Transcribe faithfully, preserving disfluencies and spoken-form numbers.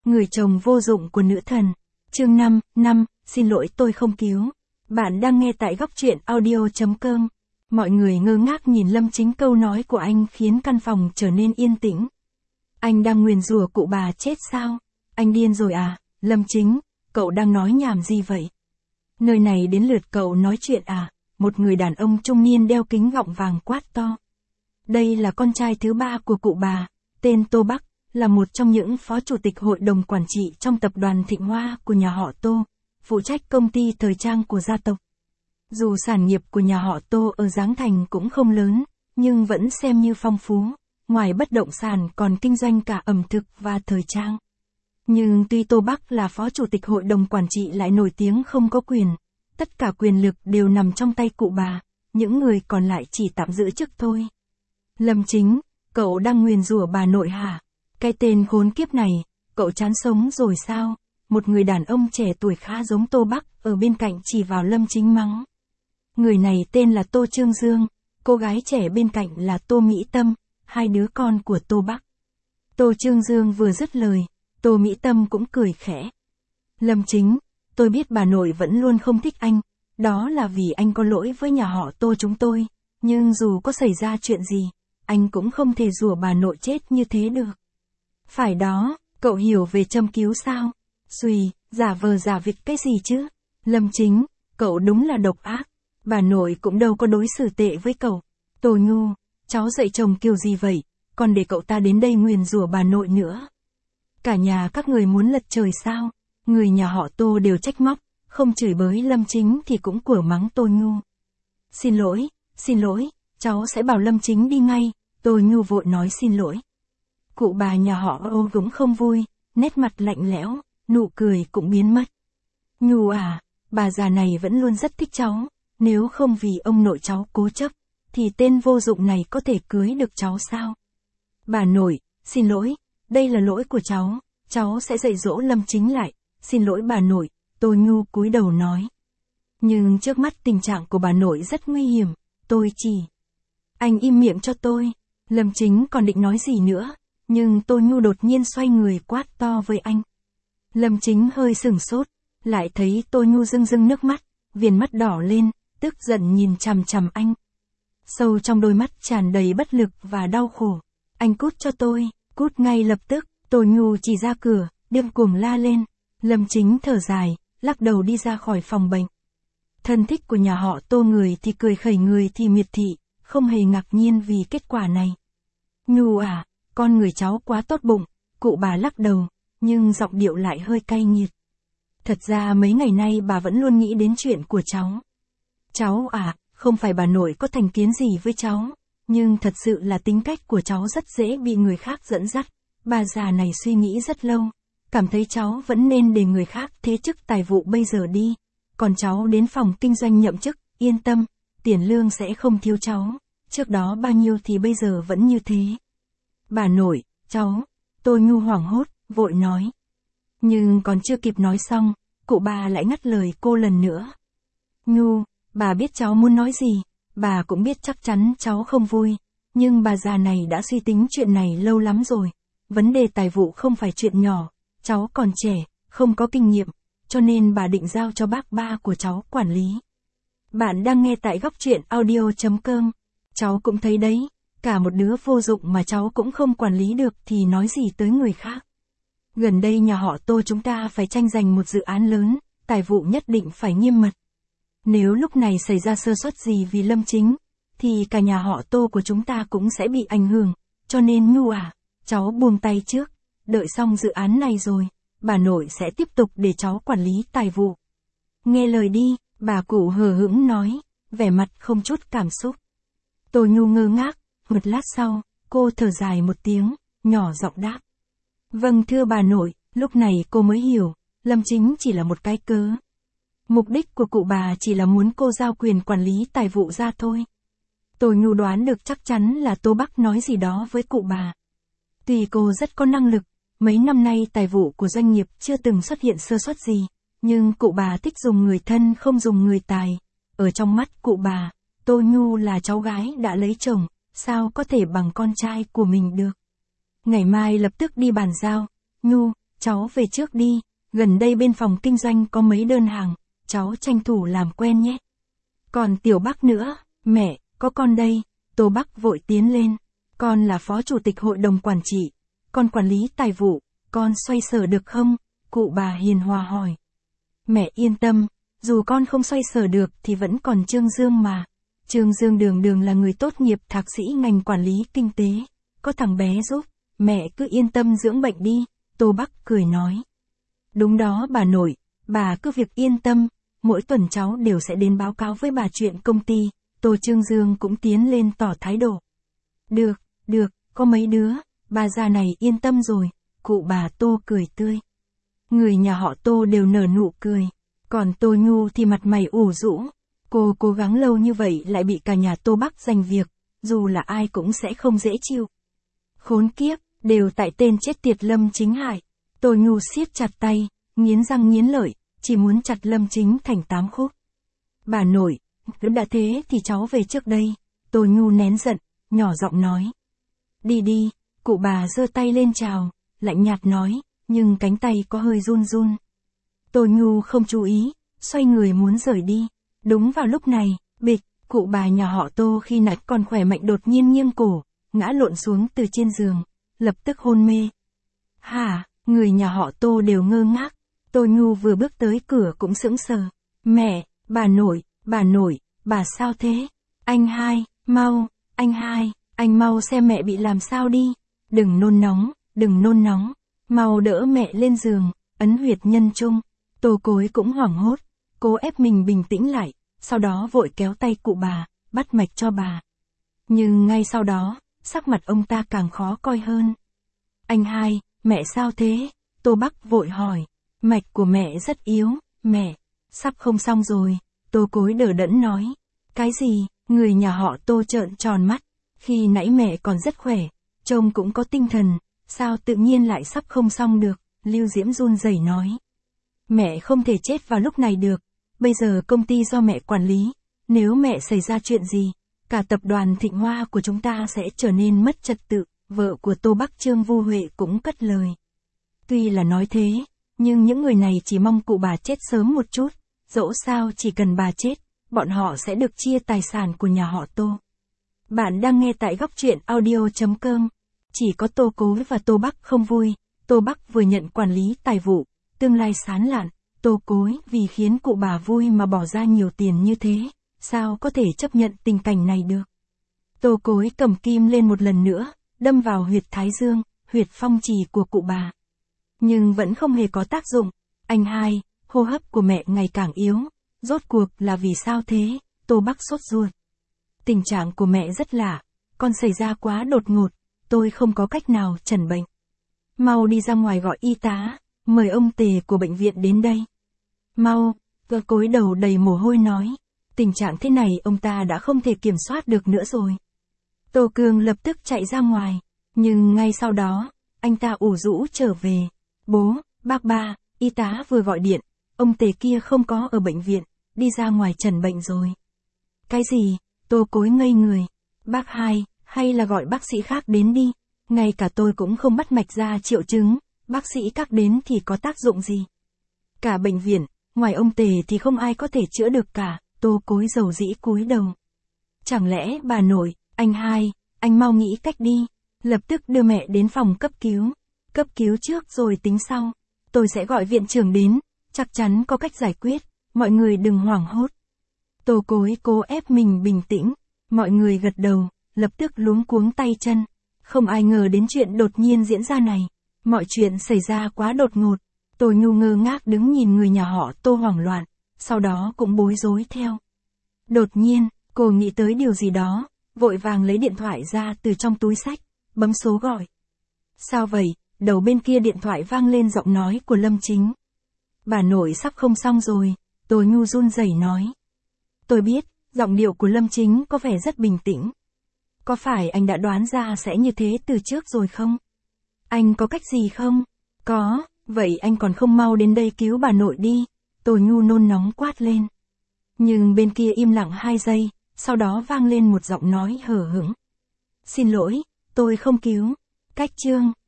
Người chồng vô dụng của nữ thần. Chương năm, năm, xin lỗi tôi không cứu. Bạn đang nghe tại góc truyện audio.com. Mọi người ngơ ngác nhìn Lâm Chính, câu nói của anh khiến căn phòng trở nên yên tĩnh. Anh đang nguyền rủa cụ bà chết sao? Anh điên rồi à? Lâm Chính, cậu đang nói nhảm gì vậy? Nơi này đến lượt cậu nói chuyện à? Một người đàn ông trung niên đeo kính gọng vàng quát to. Đây là con trai thứ ba của cụ bà, tên Tô Bắc, là một trong những phó chủ tịch hội đồng quản trị trong tập đoàn Thịnh Hoa của nhà họ Tô, phụ trách công ty thời trang của gia tộc. Dù sản nghiệp của nhà họ Tô ở Giáng Thành cũng không lớn, nhưng vẫn xem như phong phú, ngoài bất động sản còn kinh doanh cả ẩm thực và thời trang. Nhưng tuy Tô Bắc là phó chủ tịch hội đồng quản trị lại nổi tiếng không có quyền, tất cả quyền lực đều nằm trong tay cụ bà, những người còn lại chỉ tạm giữ chức thôi. Lâm Chính, cậu đang nguyền rủa bà nội hả? Cái tên khốn kiếp này, cậu chán sống rồi sao? Một người đàn ông trẻ tuổi khá giống Tô Bắc ở bên cạnh chỉ vào Lâm Chính mắng. Người này tên là Tô Trương Dương, cô gái trẻ bên cạnh là Tô Mỹ Tâm, hai đứa con của Tô Bắc. Tô Trương Dương vừa dứt lời, Tô Mỹ Tâm cũng cười khẽ. Lâm Chính, tôi biết bà nội vẫn luôn không thích anh, đó là vì anh có lỗi với nhà họ Tô chúng tôi, nhưng dù có xảy ra chuyện gì, anh cũng không thể rủa bà nội chết như thế được. Phải đó, cậu hiểu về châm cứu sao? Xùi, giả vờ giả vịt cái gì chứ? Lâm Chính, cậu đúng là độc ác, bà nội cũng đâu có đối xử tệ với cậu. Tô Nhu, cháu dạy chồng kiểu gì vậy, còn để cậu ta đến đây nguyền rủa bà nội nữa. Cả nhà các người muốn lật trời sao? Người nhà họ Tô đều trách móc, không chửi bới Lâm Chính thì cũng quở mắng Tô Nhu. Xin lỗi, xin lỗi, cháu sẽ bảo Lâm Chính đi ngay. Tô Nhu vội nói xin lỗi. Cụ bà nhà họ Ô cũng không vui, nét mặt lạnh lẽo, nụ cười cũng biến mất. Nhu à, bà già này vẫn luôn rất thích cháu, nếu không vì ông nội cháu cố chấp, thì tên vô dụng này có thể cưới được cháu sao? Bà nội, xin lỗi, đây là lỗi của cháu, cháu sẽ dạy dỗ Lâm Chính lại, xin lỗi bà nội, Tô Nhu cúi đầu nói. Nhưng trước mắt tình trạng của bà nội rất nguy hiểm, tôi chỉ... Anh im miệng cho tôi. Lâm Chính còn định nói gì nữa, nhưng Tô Nhu đột nhiên xoay người quát to với anh. Lâm Chính hơi sửng sốt, lại thấy Tô Nhu rưng rưng nước mắt, viền mắt đỏ lên, tức giận nhìn chằm chằm anh. Sâu trong đôi mắt tràn đầy bất lực và đau khổ. Anh cút cho tôi, cút ngay lập tức. Tô Nhu chỉ ra cửa, điên cuồng la lên. Lâm Chính thở dài, lắc đầu đi ra khỏi phòng bệnh. Thân thích của nhà họ Tô người thì cười khẩy người thì miệt thị, không hề ngạc nhiên vì kết quả này. Nhu à, con người cháu quá tốt bụng, cụ bà lắc đầu, nhưng giọng điệu lại hơi cay nghiệt. Thật ra mấy ngày nay bà vẫn luôn nghĩ đến chuyện của cháu. Cháu à, không phải bà nội có thành kiến gì với cháu, nhưng thật sự là tính cách của cháu rất dễ bị người khác dẫn dắt. Bà già này suy nghĩ rất lâu, cảm thấy cháu vẫn nên để người khác thế chức tài vụ bây giờ đi, còn cháu đến phòng kinh doanh nhậm chức, yên tâm, tiền lương sẽ không thiếu cháu, trước đó bao nhiêu thì bây giờ vẫn như thế. Bà nội, cháu, Tô Nhu hoảng hốt, vội nói. Nhưng còn chưa kịp nói xong, cụ bà lại ngắt lời cô lần nữa. Nhu, bà biết cháu muốn nói gì, bà cũng biết chắc chắn cháu không vui, nhưng bà già này đã suy tính chuyện này lâu lắm rồi. Vấn đề tài vụ không phải chuyện nhỏ, cháu còn trẻ, không có kinh nghiệm, cho nên bà định giao cho bác ba của cháu quản lý. Bạn đang nghe tại góc truyện audio.com. Cháu cũng thấy đấy, cả một đứa vô dụng mà cháu cũng không quản lý được thì nói gì tới người khác. Gần đây nhà họ Tô chúng ta phải tranh giành một dự án lớn, tài vụ nhất định phải nghiêm mật. Nếu lúc này xảy ra sơ suất gì vì Lâm Chính, thì cả nhà họ Tô của chúng ta cũng sẽ bị ảnh hưởng, cho nên Nhu à, cháu buông tay trước, đợi xong dự án này rồi, bà nội sẽ tiếp tục để cháu quản lý tài vụ. Nghe lời đi, bà cụ hờ hững nói, vẻ mặt không chút cảm xúc. Tô Nhu ngơ ngác, một lát sau, cô thở dài một tiếng, nhỏ giọng đáp. Vâng thưa bà nội, lúc này cô mới hiểu, Lâm Chính chỉ là một cái cớ. Mục đích của cụ bà chỉ là muốn cô giao quyền quản lý tài vụ ra thôi. Tô Nhu đoán được chắc chắn là Tô Bắc nói gì đó với cụ bà. Tuy cô rất có năng lực, mấy năm nay tài vụ của doanh nghiệp chưa từng xuất hiện sơ suất gì, nhưng cụ bà thích dùng người thân không dùng người tài. Ở trong mắt cụ bà, Tô Nhu là cháu gái đã lấy chồng, sao có thể bằng con trai của mình được. Ngày mai lập tức đi bàn giao. Nhu, cháu về trước đi, gần đây bên phòng kinh doanh có mấy đơn hàng, cháu tranh thủ làm quen nhé. Còn Tiểu Bắc nữa, mẹ, có con đây, Tô Bắc vội tiến lên, con là phó chủ tịch hội đồng quản trị, con quản lý tài vụ, con xoay sở được không? Cụ bà hiền hòa hỏi. Mẹ yên tâm, dù con không xoay sở được thì vẫn còn Trương Dương mà. Trương Dương đường đường là người tốt nghiệp thạc sĩ ngành quản lý kinh tế, có thằng bé giúp, mẹ cứ yên tâm dưỡng bệnh đi, Tô Bắc cười nói. Đúng đó bà nội, bà cứ việc yên tâm, mỗi tuần cháu đều sẽ đến báo cáo với bà chuyện công ty, Tô Trương Dương cũng tiến lên tỏ thái độ. Được, được, có mấy đứa, bà già này yên tâm rồi, cụ bà Tô cười tươi. Người nhà họ Tô đều nở nụ cười, còn Tô Nhu thì mặt mày ủ rũ. Cô cố gắng lâu như vậy lại bị cả nhà Tô Bắc giành việc, dù là ai cũng sẽ không dễ chịu. Khốn kiếp, đều tại tên chết tiệt Lâm Chính hại. Tô Nhu siết chặt tay, nghiến răng nghiến lợi, chỉ muốn chặt Lâm Chính thành tám khúc. Bà nội, đã thế thì cháu về trước đây. Tô Nhu nén giận, nhỏ giọng nói. Đi đi, cụ bà giơ tay lên chào, lạnh nhạt nói, nhưng cánh tay có hơi run run. Tô Nhu không chú ý, xoay người muốn rời đi. Đúng vào lúc này, bịch, cụ bà nhà họ Tô khi nãy còn khỏe mạnh đột nhiên nghiêng cổ, ngã lộn xuống từ trên giường, lập tức hôn mê. Hả, người nhà họ Tô đều ngơ ngác, Tô Nhu vừa bước tới cửa cũng sững sờ. Mẹ, bà nội, bà nội, bà sao thế? Anh hai, mau, anh hai, anh mau xem mẹ bị làm sao đi. Đừng nôn nóng, đừng nôn nóng, mau đỡ mẹ lên giường, ấn huyệt nhân trung. Tô Cối cũng hoảng hốt, cố ép mình bình tĩnh lại, sau đó vội kéo tay cụ bà, bắt mạch cho bà. Nhưng ngay sau đó, sắc mặt ông ta càng khó coi hơn. Anh hai, mẹ sao thế? Tô Bắc vội hỏi. Mạch của mẹ rất yếu, mẹ, sắp không xong rồi, Tô Cối đờ đẫn nói. Cái gì? Người nhà họ Tô trợn tròn mắt, khi nãy mẹ còn rất khỏe, trông cũng có tinh thần, sao tự nhiên lại sắp không xong được, Lưu Diễm run rẩy nói. Mẹ không thể chết vào lúc này được, bây giờ công ty do mẹ quản lý, nếu mẹ xảy ra chuyện gì, cả tập đoàn Thịnh Hoa của chúng ta sẽ trở nên mất trật tự, vợ của Tô Bắc Trương Vu Huệ cũng cất lời. Tuy là nói thế, nhưng những người này chỉ mong cụ bà chết sớm một chút, dẫu sao chỉ cần bà chết, bọn họ sẽ được chia tài sản của nhà họ Tô. Bạn đang nghe tại góc truyện audio chấm com. Chỉ có Tô Cối và Tô Bắc không vui, Tô Bắc vừa nhận quản lý tài vụ, tương lai sáng lạn, Tô Cối vì khiến cụ bà vui mà bỏ ra nhiều tiền như thế, sao có thể chấp nhận tình cảnh này được. Tô Cối cầm kim lên một lần nữa, đâm vào huyệt thái dương, huyệt phong trì của cụ bà. Nhưng vẫn không hề có tác dụng. Anh hai, hô hấp của mẹ ngày càng yếu, rốt cuộc là vì sao thế? Tô Bắc sốt ruột. Tình trạng của mẹ rất lạ, con xảy ra quá đột ngột, tôi không có cách nào chẩn bệnh. Mau đi ra ngoài gọi y tá, mời ông Tề của bệnh viện đến đây. Mau, Tô Cối đầu đầy mồ hôi nói, tình trạng thế này ông ta đã không thể kiểm soát được nữa rồi. Tô Cương lập tức chạy ra ngoài, nhưng ngay sau đó, anh ta ủ rũ trở về. Bố, bác ba, y tá vừa gọi điện, ông Tề kia không có ở bệnh viện, đi ra ngoài chẩn bệnh rồi. Cái gì? Tô Cối ngây người. Bác hai, hay là gọi bác sĩ khác đến đi, ngay cả tôi cũng không bắt mạch ra triệu chứng, bác sĩ khác đến thì có tác dụng gì? Cả bệnh viện, ngoài ông Tề thì không ai có thể chữa được cả, Tô Cối dầu dĩ cúi đầu. Chẳng lẽ bà nội, anh hai, anh mau nghĩ cách đi, lập tức đưa mẹ đến phòng cấp cứu. Cấp cứu trước rồi tính sau, tôi sẽ gọi viện trưởng đến, chắc chắn có cách giải quyết, mọi người đừng hoảng hốt. Tô Cối cố ép mình bình tĩnh, mọi người gật đầu, lập tức luống cuống tay chân. Không ai ngờ đến chuyện đột nhiên diễn ra này, mọi chuyện xảy ra quá đột ngột. Tô Nhu ngơ ngác đứng nhìn người nhà họ Tô hoảng loạn, sau đó cũng bối rối theo. Đột nhiên, cô nghĩ tới điều gì đó, vội vàng lấy điện thoại ra từ trong túi xách, bấm số gọi. Sao vậy? Đầu bên kia điện thoại vang lên giọng nói của Lâm Chính. Bà nội sắp không xong rồi, Tô Nhu run rẩy nói. Tôi biết, giọng điệu của Lâm Chính có vẻ rất bình tĩnh. Có phải anh đã đoán ra sẽ như thế từ trước rồi không? Anh có cách gì không? Có, vậy anh còn không mau đến đây cứu bà nội đi, Tô Nhu nôn nóng quát lên. Nhưng bên kia im lặng hai giây, sau đó vang lên một giọng nói hờ hững. Xin lỗi, tôi không cứu. Cách chương.